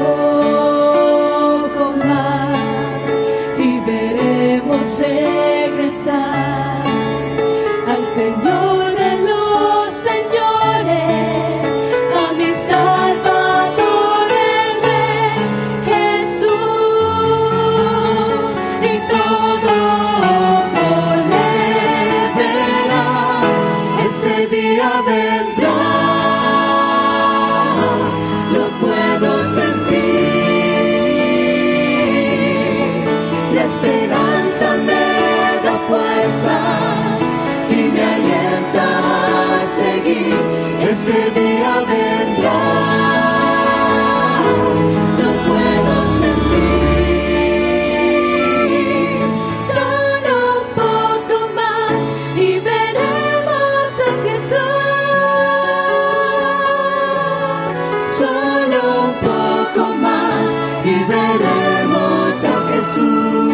regresar al Señor de los señores, a mi Salvador el Rey Jesús, y todo ojo le verá. Ese día vendrá, lo puedo sentir, la esperanza me fuerzas y me alienta a seguir. Ese día vendrá, lo puedo sentir. Solo un poco más y veremos a Jesús. Solo un poco más y veremos a Jesús.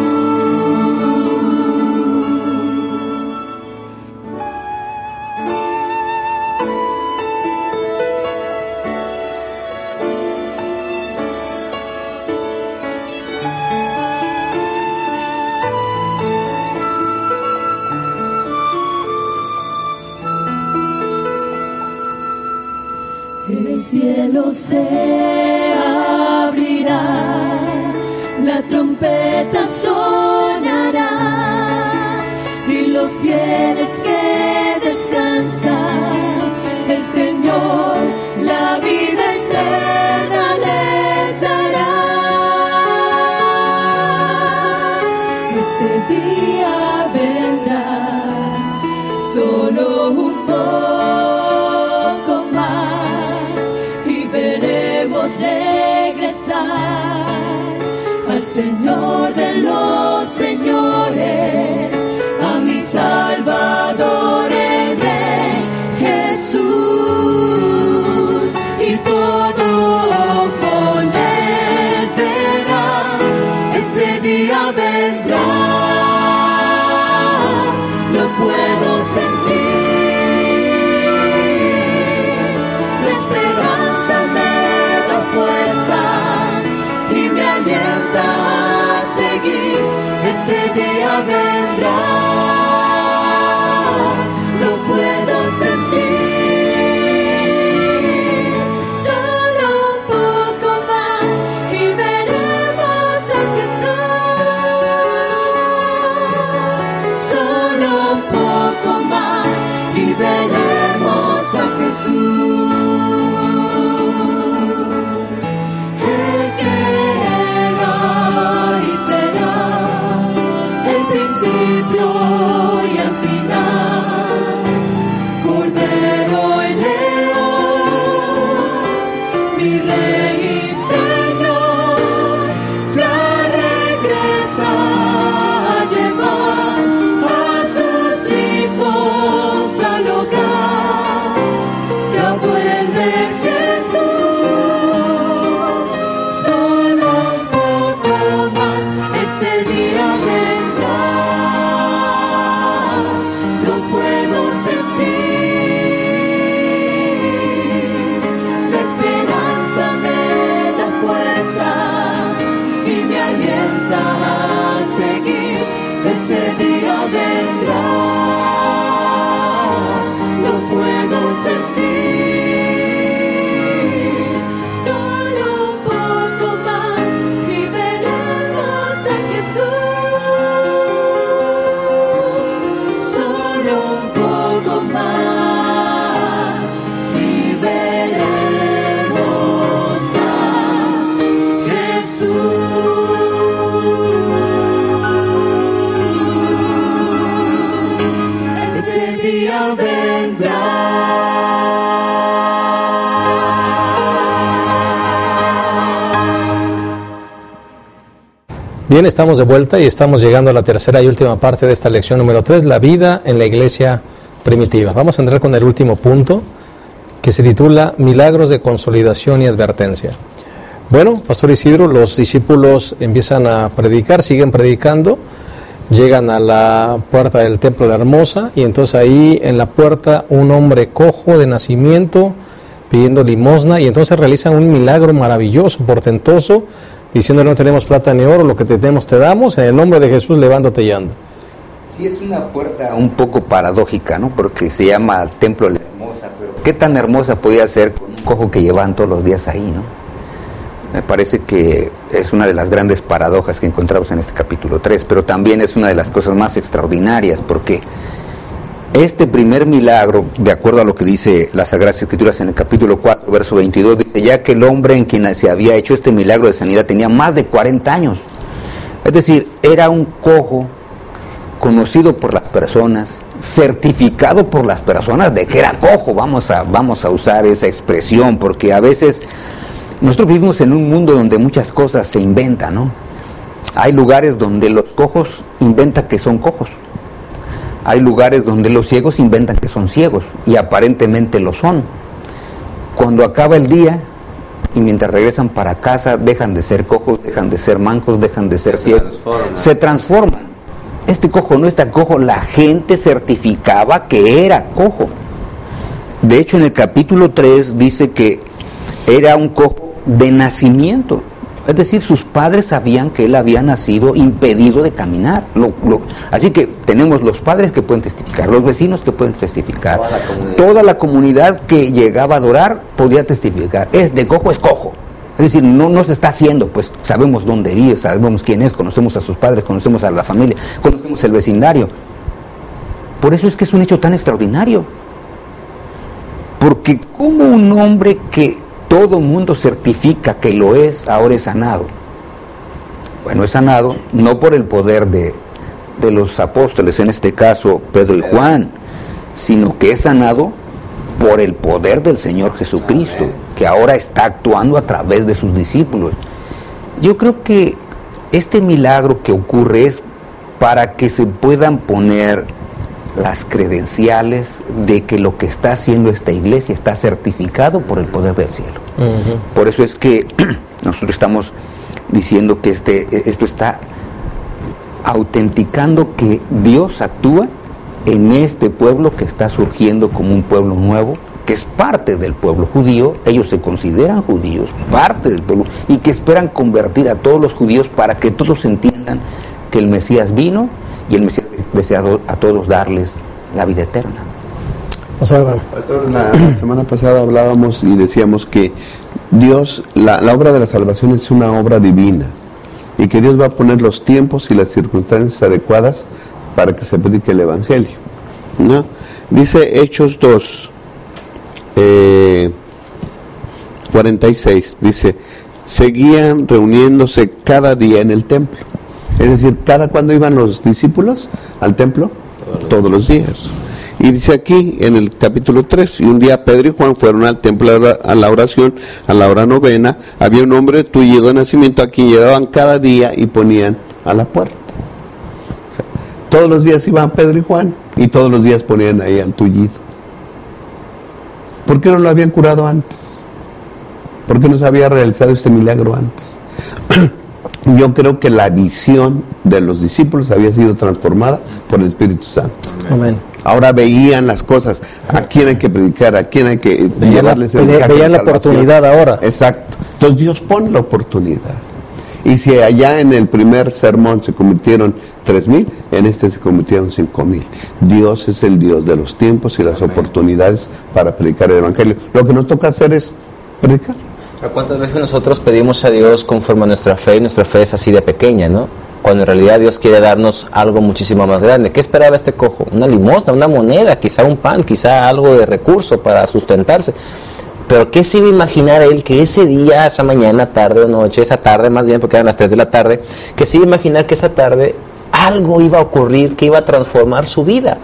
El cielo se abrirá, la trompeta sonará, y los fieles que descansan, el Señor la vida eterna les dará. Ese día vendrá, solo un poco más, regresar al Señor de los señores, a mi Salvador el Rey Jesús, y todo con él verá. Ese día vendrá, lo puedo sentir, la esperanza me fuerzas y me alienta a seguir. Ese día vendrá, lo puedo sentir. Solo un poco más y veremos a Jesús. Solo un poco más y veremos a Jesús. Principio y al fin. Bien, estamos de vuelta y estamos llegando a la tercera y última parte de esta lección número tres, la vida en la iglesia primitiva. Vamos a entrar con el último punto, que se titula Milagros de consolidación y advertencia. Bueno, Pastor Isidro, los discípulos empiezan a predicar, siguen predicando, llegan a la puerta del templo de Hermosa y entonces ahí en la puerta un hombre cojo de nacimiento pidiendo limosna y entonces realizan un milagro maravilloso, portentoso, diciendo no tenemos plata ni oro, lo que tenemos te damos, en el nombre de Jesús levántate y anda. Sí, es una puerta un poco paradójica, ¿no? Porque se llama Templo de la Hermosa, pero ¿qué tan hermosa podía ser con un cojo que llevaban todos los días ahí, no? Me parece que es una de las grandes paradojas que encontramos en este capítulo tres, pero también es una de las cosas más extraordinarias, porque este primer milagro, de acuerdo a lo que dice las Sagradas Escrituras en el capítulo cuatro, verso veintidós, dice, ya que el hombre en quien se había hecho este milagro de sanidad tenía más de cuarenta años. Es decir, era un cojo conocido por las personas, certificado por las personas de que era cojo. Vamos a, vamos a usar esa expresión, porque a veces nosotros vivimos en un mundo donde muchas cosas se inventan, ¿no? Hay lugares donde los cojos inventan que son cojos. Hay lugares donde los ciegos inventan que son ciegos y aparentemente lo son. Cuando acaba el día y mientras regresan para casa dejan de ser cojos, dejan de ser mancos, dejan de ser ciegos, se transforman. Este cojo no está cojo, la gente certificaba que era cojo. De hecho, en el capítulo tres dice que era un cojo de nacimiento. Es decir, sus padres sabían que él había nacido impedido de caminar. Lo, lo, así que tenemos los padres que pueden testificar, los vecinos que pueden testificar, toda la comunidad, toda la comunidad que llegaba a adorar podía testificar. Es de cojo, es cojo. Es decir, no, no se está haciendo, pues sabemos dónde vive, sabemos quién es, conocemos a sus padres, conocemos a la familia, conocemos el vecindario. Por eso es que es un hecho tan extraordinario. Porque como un hombre que todo mundo certifica que lo es, ahora es sanado. Bueno, es sanado no por el poder de, de los apóstoles, en este caso Pedro y Juan, sino que es sanado por el poder del Señor Jesucristo, que ahora está actuando a través de sus discípulos. Yo creo que este milagro que ocurre es para que se puedan poner las credenciales de que lo que está haciendo esta iglesia está certificado por el poder del cielo. Uh-huh. Por eso es que nosotros estamos diciendo que este, esto está autenticando que Dios actúa en este pueblo que está surgiendo como un pueblo nuevo, que es parte del pueblo judío. Ellos se consideran judíos, parte del pueblo, y que esperan convertir a todos los judíos para que todos entiendan que el Mesías vino y el Mesías desea a todos darles la vida eterna. O sea, bueno. Pastor, la, la semana pasada hablábamos y decíamos que Dios, la, la obra de la salvación es una obra divina y que Dios va a poner los tiempos y las circunstancias adecuadas para que se predique el Evangelio, ¿no? Dice Hechos dos, eh, cuarenta y seis, dice, seguían reuniéndose cada día en el templo. Es decir, ¿cada cuándo iban los discípulos al templo? Todos, Todos los días. Y dice aquí en el capítulo tres, y un día Pedro y Juan fueron al templo a la oración, a la hora novena. Había un hombre tullido de nacimiento a quien llevaban cada día y ponían a la puerta. O sea, todos los días iban Pedro y Juan y todos los días ponían ahí al tullido. ¿Por qué no lo habían curado antes? ¿Por qué no se había realizado este milagro antes? Yo creo que la visión de los discípulos había sido transformada por el Espíritu Santo. Amén. Ahora veían las cosas, a quién hay que predicar, a quién hay que veían llevarles el mensaje. Veían la oportunidad ahora. Exacto. Entonces Dios pone la oportunidad. Y si allá en el primer sermón se convirtieron tres mil, en este se convirtieron cinco mil. Dios es el Dios de los tiempos y las Amén. Oportunidades para predicar el Evangelio. Lo que nos toca hacer es predicar. ¿Cuántas veces nosotros pedimos a Dios conforme a nuestra fe y nuestra fe es así de pequeña, ¿no? Cuando en realidad Dios quiere darnos algo muchísimo más grande. ¿Qué esperaba este cojo? Una limosna, una moneda, quizá un pan, quizá algo de recurso para sustentarse. Pero ¿qué se iba a imaginar él que ese día, esa mañana, tarde o noche, esa tarde más bien, porque eran las tres de la tarde, que se iba a imaginar que esa tarde algo iba a ocurrir que iba a transformar su vida?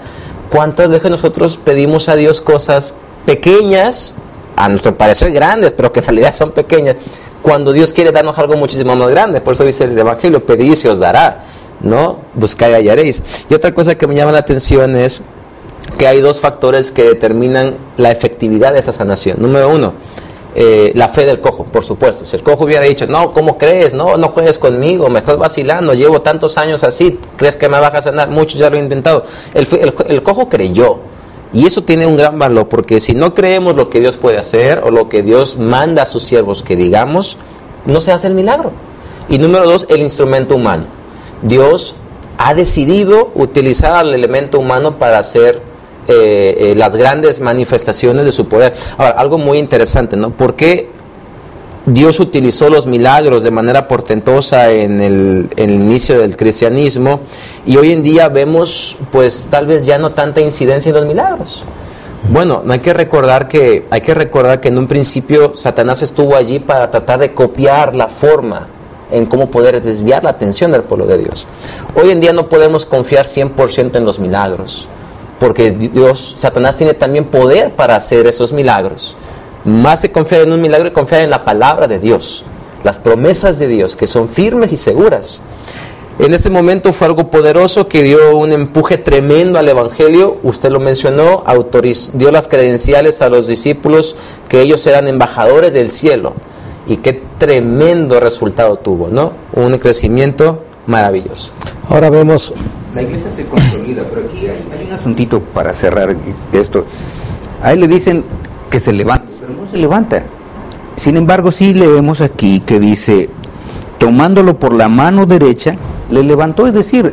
¿cuántas veces nosotros pedimos a Dios cosas pequeñas, a nuestro parecer grandes, pero que en realidad son pequeñas, cuando Dios quiere darnos algo muchísimo más grande? Por eso dice el Evangelio, pedid y se os dará, ¿no? Buscad y hallaréis. Y otra cosa que me llama la atención es que hay dos factores que determinan la efectividad de esta sanación. Número uno, eh, la fe del cojo, por supuesto. Si el cojo hubiera dicho, no, ¿cómo crees? No, no juegues conmigo, me estás vacilando, llevo tantos años así, ¿crees que me vas a sanar? Muchos ya lo he intentado. El, el, el cojo creyó. Y eso tiene un gran valor, porque si no creemos lo que Dios puede hacer o lo que Dios manda a sus siervos que digamos, no se hace el milagro. Y número dos, el instrumento humano. Dios ha decidido utilizar al elemento humano para hacer eh, eh, las grandes manifestaciones de su poder. Ahora, algo muy interesante, ¿no? ¿Por qué Dios utilizó los milagros de manera portentosa en el, en el inicio del cristianismo, y hoy en día vemos pues tal vez ya no tanta incidencia en los milagros? Bueno, hay que recordar que hay que recordar que en un principio Satanás estuvo allí para tratar de copiar la forma en cómo poder desviar la atención del pueblo de Dios. Hoy en día no podemos confiar cien por ciento en los milagros, porque Dios, Satanás tiene también poder para hacer esos milagros. Más que confiar en un milagro, y confiar en la palabra de Dios, las promesas de Dios, que son firmes y seguras. En este momento fue algo poderoso que dio un empuje tremendo al Evangelio. Usted lo mencionó, autoriz- dio las credenciales a los discípulos que ellos eran embajadores del cielo. Y qué tremendo resultado tuvo, ¿no? Un crecimiento maravilloso. Ahora vemos... La iglesia se consolida, pero aquí hay, hay un asuntito para cerrar esto. A él le dicen que se levante, pero no se levanta. Sin embargo, sí leemos aquí que dice, tomándolo por la mano derecha, le levantó. Es decir,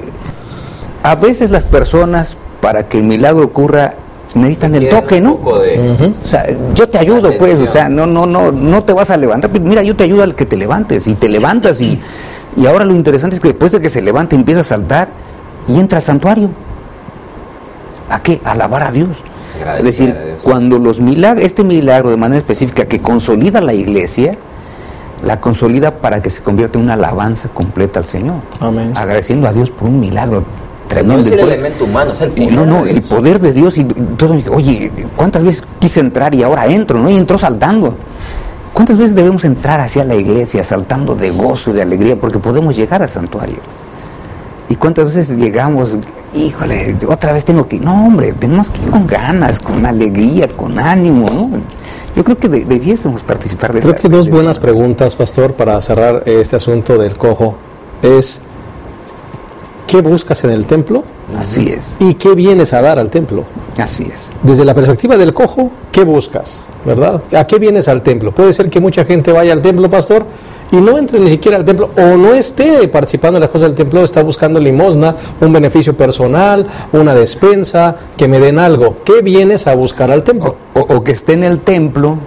a veces las personas, para que el milagro ocurra, necesitan el toque, ¿no? De... Uh-huh. O sea, yo te ayudo, pues, o sea, no, no, no, no te vas a levantar, pero mira, yo te ayudo al que te levantes, y te levantas, y, y ahora lo interesante es que después de que se levante empieza a saltar y entra al santuario. ¿A qué? A alabar a Dios. Es decir, cuando los milagros, este milagro de manera específica que consolida la iglesia, la consolida para que se convierta en una alabanza completa al Señor. Amén. Agradeciendo a Dios por un milagro tremendo. No es el elemento humano, es el poder. No, no, de el Dios. poder de Dios. Y todo, oye, ¿cuántas veces quise entrar y ahora entro, ¿no? Y entró saltando. ¿Cuántas veces debemos entrar hacia la iglesia saltando de gozo y de alegría porque podemos llegar al santuario? ¿Y cuántas veces llegamos, híjole, otra vez tengo que ir? No, hombre, tenemos que ir con ganas, con alegría, con ánimo, ¿no? Yo creo que de, debiésemos participar de Creo esta, que dos de buenas esta. preguntas, pastor, para cerrar este asunto del cojo es: ¿qué buscas en el templo? Así es, ¿Y qué vienes a dar al templo? así es. Desde la perspectiva del cojo, ¿qué buscas? ¿Verdad? ¿A qué vienes al templo? Puede ser que mucha gente vaya al templo, pastor, y no entre ni siquiera al templo, o no esté participando en las cosas del templo, está buscando limosna, un beneficio personal, una despensa, que me den algo. ¿Qué vienes a buscar al templo? O, o que esté en el templo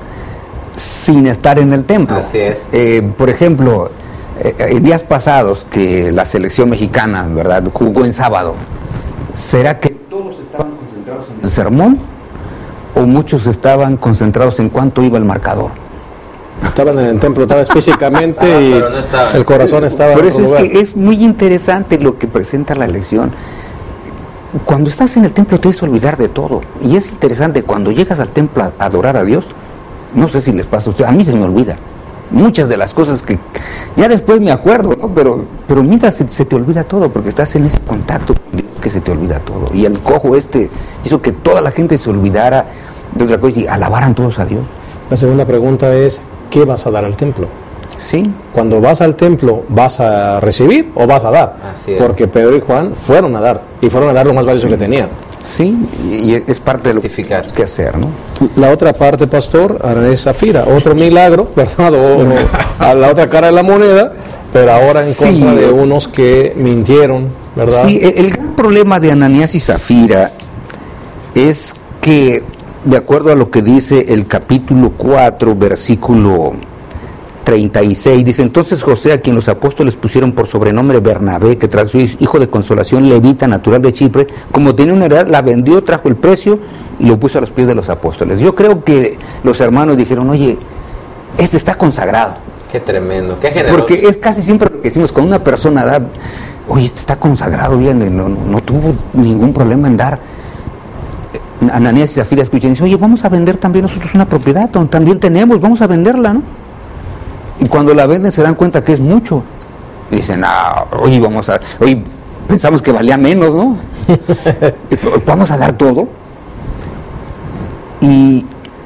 sin estar en el templo. Así es. Eh, por ejemplo, eh, en días pasados que la selección mexicana, ¿verdad?, jugó en sábado, ¿será que todos estaban concentrados en el sermón o muchos estaban concentrados en cuánto iba el marcador? Estaban en el templo, tal vez físicamente, Ah, y pero no estaban. el corazón estaba Por en eso otro es lugar. que es muy interesante lo que presenta la lección. Cuando estás en el templo te haces olvidar de todo. Y es interesante, cuando llegas al templo a adorar a Dios, no sé si les pasa a ustedes, a mí se me olvida. Muchas de las cosas que ya después me acuerdo, ¿no? Pero, pero mientras se, se te olvida todo, porque estás en ese contacto con Dios que se te olvida todo. Y el cojo este hizo que toda la gente se olvidara de otra cosa y alabaran todos a Dios. La segunda pregunta es: ¿qué vas a dar al templo? Sí. Cuando vas al templo, ¿vas a recibir o vas a dar? Así es. Porque Pedro y Juan fueron a dar, y fueron a dar lo más valioso Sí. que tenían. Sí, y y es parte de lo que Testificar. tienes que hacer, ¿no? La otra parte, pastor, ahora es Zafira, otro milagro, ¿verdad? O, o a la otra cara de la moneda, pero ahora en Sí. contra de unos que mintieron, ¿verdad? Sí, el, el gran problema de Ananías y Zafira es que, de acuerdo a lo que dice el capítulo cuatro, versículo treinta y seis, dice: entonces José, a quien los apóstoles pusieron por sobrenombre Bernabé, que traducido es hijo de consolación, levita, natural de Chipre, como tenía una heredad, la vendió, trajo el precio y lo puso a los pies de los apóstoles. Yo creo que los hermanos dijeron: oye, este está consagrado. Qué tremendo, qué generoso. Porque es casi siempre lo que decimos, con una persona da, oye, este está consagrado, bien, no, no, no tuvo ningún problema en dar. Ananías y Zafira escuchan y dicen, oye, vamos a vender también nosotros una propiedad, también tenemos, vamos a venderla, ¿no? Y cuando la venden se dan cuenta que es mucho. Y dicen, ah, oye, vamos a, oye, pensamos que valía menos, ¿no? Vamos a dar todo. Y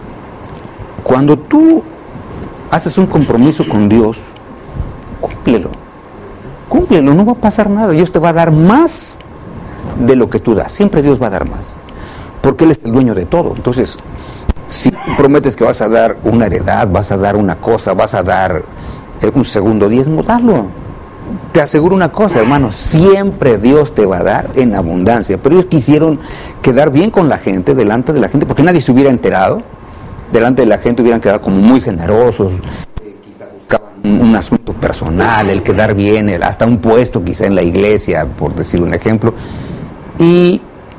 cuando tú haces un compromiso con Dios, cúmplelo, cúmplelo, no va a pasar nada, Dios te va a dar más de lo que tú das, siempre Dios va a dar más, porque Él es el dueño de todo. Entonces, si prometes que vas a dar una heredad, vas a dar una cosa, vas a dar un segundo diezmo, dalo. Te aseguro una cosa, hermano, siempre Dios te va a dar en abundancia, pero ellos quisieron quedar bien con la gente, delante de la gente, porque nadie se hubiera enterado, delante de la gente hubieran quedado como muy generosos, eh, quizá buscaban un, un asunto personal, el quedar bien, el, hasta un puesto quizá en la iglesia, por decir un ejemplo, y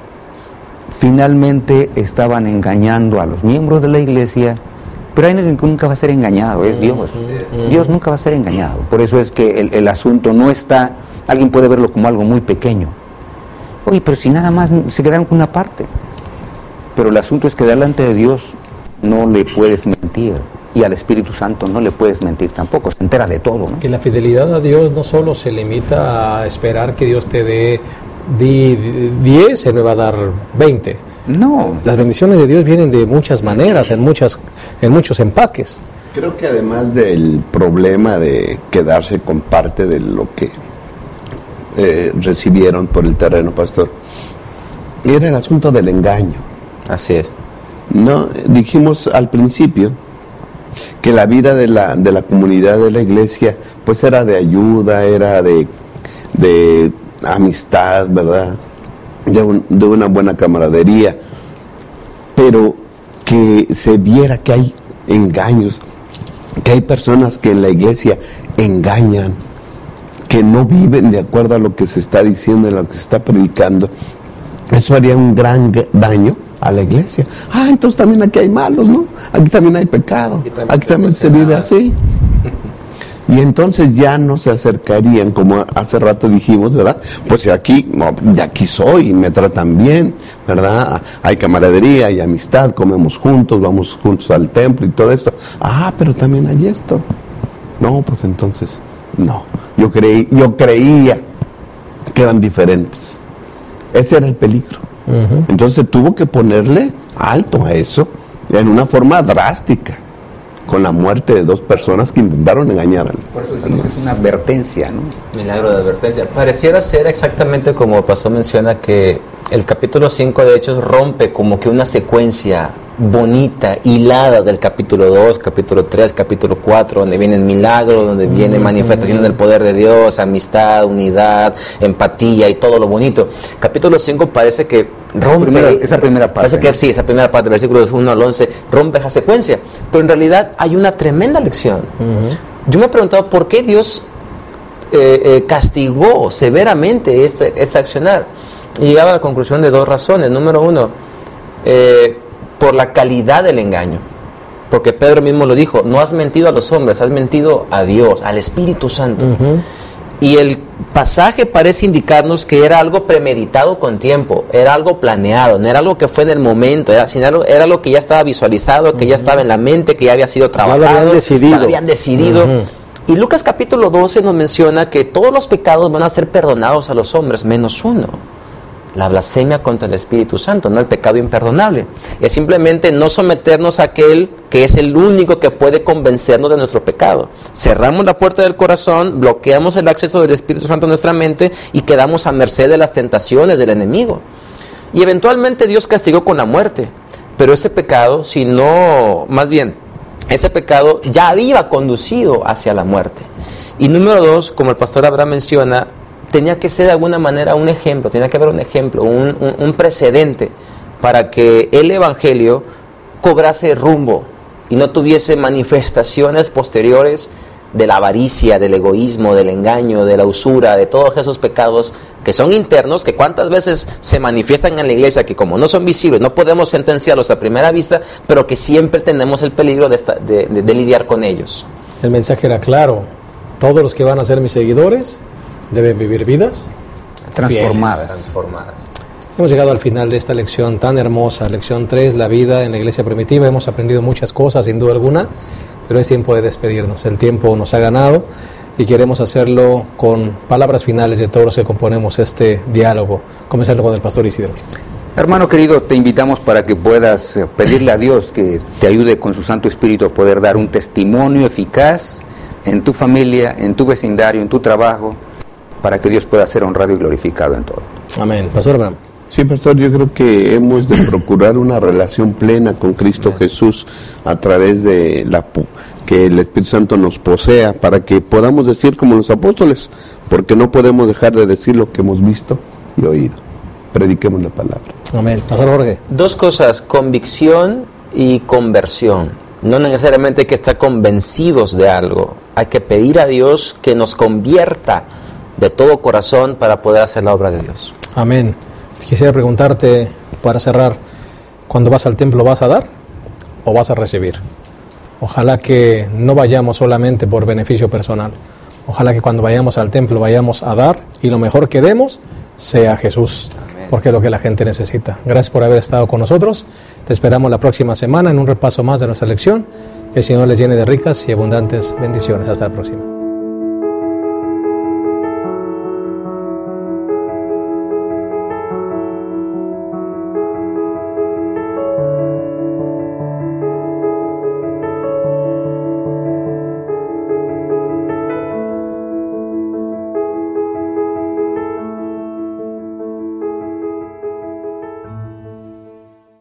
finalmente estaban engañando a los miembros de la iglesia. Pero hay alguien que nunca va a ser engañado, es Dios. Dios nunca va a ser engañado. Por eso es que el, el asunto no está, alguien puede verlo como algo muy pequeño. Oye, pero si nada más se quedaron con una parte. Pero el asunto es que delante de Dios no le puedes mentir. Y al Espíritu Santo no le puedes mentir tampoco, se entera de todo, ¿no? Que la fidelidad a Dios no solo se limita a esperar que Dios te dé diez, Él me va a dar veinte. No. Las bendiciones de Dios vienen de muchas maneras, en muchas, en muchos empaques. Creo que además del problema de quedarse con parte de lo que eh, recibieron por el terreno, pastor, era el asunto del engaño. Así es. No, dijimos al principio que la vida de la, de la comunidad de la iglesia pues era de ayuda, era de, de amistad, ¿verdad? De, un, de una buena camaradería, pero que se viera que hay engaños, que hay personas que en la iglesia engañan, que no viven de acuerdo a lo que se está diciendo, a lo que se está predicando. Eso haría un gran daño a la iglesia. Ah, entonces también aquí hay malos, ¿no? Aquí también hay pecado, aquí también, aquí también se vive así. Y entonces ya no se acercarían, como hace rato dijimos, ¿verdad? Pues aquí, de aquí soy, me tratan bien, ¿verdad? Hay camaradería, hay amistad, comemos juntos, vamos juntos al templo y todo esto. Ah, pero también hay esto. No, pues entonces, no. Yo creí, yo creía que eran diferentes. Ese era el peligro. Uh-huh. Entonces tuvo que ponerle alto a eso en una forma drástica, con la muerte de dos personas que intentaron engañar. Por eso decimos que es una advertencia, ¿no? Milagro de advertencia. Pareciera ser exactamente como el pastor menciona, que el capítulo cinco de Hechos rompe como que una secuencia bonita, hilada del capítulo dos, capítulo tres, capítulo cuatro, donde vienen milagros, donde viene manifestaciones del poder de Dios, amistad, unidad, empatía y todo lo bonito. Capítulo cinco parece que rompe primera, esa primera parte. Parece que ¿no? Sí, esa primera parte, versículos uno al once, rompe esa secuencia. Pero en realidad hay una tremenda lección. Uh-huh. Yo me he preguntado por qué Dios eh, eh, castigó severamente este, este accionar. Y llegaba a la conclusión de dos razones. Número uno, eh, por la calidad del engaño. Porque Pedro mismo lo dijo, no has mentido a los hombres, has mentido a Dios, al Espíritu Santo. Uh-huh. Y el pasaje parece indicarnos que era algo premeditado con tiempo, era algo planeado, no era algo que fue en el momento, era, sino algo, era algo que ya estaba visualizado, que uh-huh. ya estaba en la mente, que ya había sido trabajado, ya lo habían decidido. Ya lo habían decidido. Uh-huh. Y Lucas capítulo doce nos menciona que todos los pecados van a ser perdonados a los hombres, menos uno. La blasfemia contra el Espíritu Santo, no el pecado imperdonable. Es simplemente no someternos a aquel que es el único que puede convencernos de nuestro pecado. Cerramos la puerta del corazón, bloqueamos el acceso del Espíritu Santo a nuestra mente y quedamos a merced de las tentaciones del enemigo. Y eventualmente Dios castigó con la muerte. Pero ese pecado, si no, más bien, ese pecado ya había conducido hacia la muerte. Y número dos, como el pastor Abraham menciona, tenía que ser de alguna manera un ejemplo, tenía que haber un ejemplo, un, un, un precedente para que el Evangelio cobrase rumbo y no tuviese manifestaciones posteriores de la avaricia, del egoísmo, del engaño, de la usura, de todos esos pecados que son internos, que cuántas veces se manifiestan en la iglesia, que como no son visibles, no podemos sentenciarlos a primera vista, pero que siempre tenemos el peligro de, esta, de, de, de lidiar con ellos. El mensaje era claro, todos los que van a ser mis seguidores deben vivir vidas transformadas. transformadas. Hemos llegado al final de esta lección tan hermosa, lección tres, la vida en la iglesia primitiva. Hemos aprendido muchas cosas, sin duda alguna, pero es tiempo de despedirnos. El tiempo nos ha ganado y queremos hacerlo con palabras finales de todos los que componemos este diálogo, comenzando con el pastor Isidro. Hermano querido, te invitamos para que puedas pedirle a Dios que te ayude con su Santo Espíritu a poder dar un testimonio eficaz en tu familia, en tu vecindario, en tu trabajo, para que Dios pueda ser honrado y glorificado en todo. Amén. Pastor Abraham. Sí, pastor, yo creo que hemos de procurar una relación plena con Cristo Amén. Jesús a través de la que el Espíritu Santo nos posea, para que podamos decir como los apóstoles, porque no podemos dejar de decir lo que hemos visto y oído. Prediquemos la palabra. Amén. Pastor Jorge. Dos cosas, convicción y conversión. No necesariamente hay que estar convencidos de algo, hay que pedir a Dios que nos convierta de todo corazón para poder hacer la obra de Dios. Amén. Quisiera preguntarte, para cerrar, ¿cuando vas al templo vas a dar o vas a recibir? Ojalá que no vayamos solamente por beneficio personal. Ojalá que cuando vayamos al templo vayamos a dar y lo mejor que demos sea Jesús, Amén. Porque es lo que la gente necesita. Gracias por haber estado con nosotros. Te esperamos la próxima semana en un repaso más de nuestra lección. Que el Señor les llene de ricas y abundantes bendiciones. Hasta la próxima.